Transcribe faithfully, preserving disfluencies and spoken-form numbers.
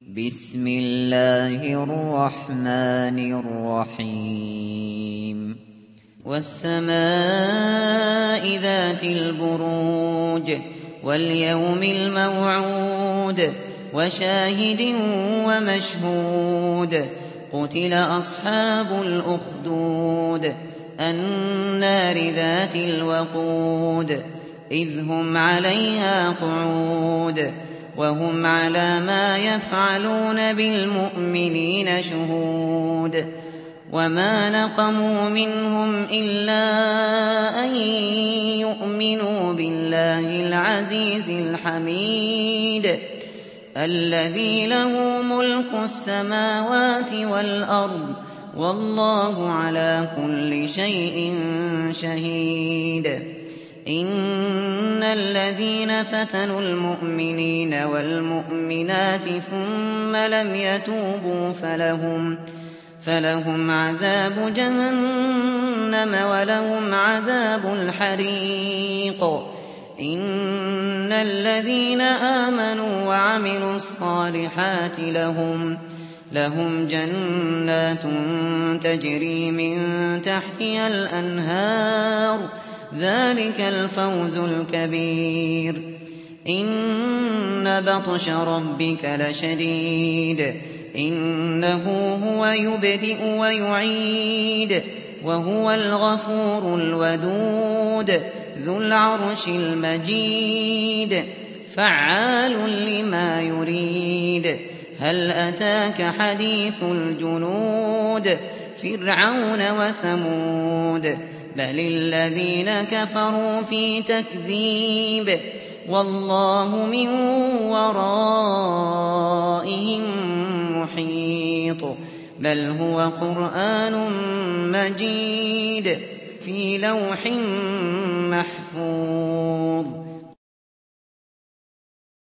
بسم الله الرحمن الرحيم والسماء ذات البروج واليوم الموعود وشاهد ومشهود قتل أصحاب الأخدود النار ذات الوقود إذ هم عليها قعود وهم على ما يفعلون بالمؤمنين شهود وما نقموا منهم إلا أن يؤمنوا بالله العزيز الحميد الذي له ملك السماوات والأرض والله على كل شيء شهيد إن الذين فتنوا المؤمنين والمؤمنات ثم لم يتوبوا فلهم فلهم عذاب جهنم ولهم عذاب الحريق إن الذين آمنوا وعملوا الصالحات لهم لهم جنات تجري من تحتها الأنهار ذلك الفوز الكبير إن بطش ربك لشديد إنه هو يبدئ ويعيد وهو الغفور الودود ذو العرش المجيد فعال لما يريد هل أتاك حديث الجنود فرعون وثمود بل الذين كفروا في تكذيب والله من ورائهم محيط بل هو قرآن مجيد في لوح محفوظ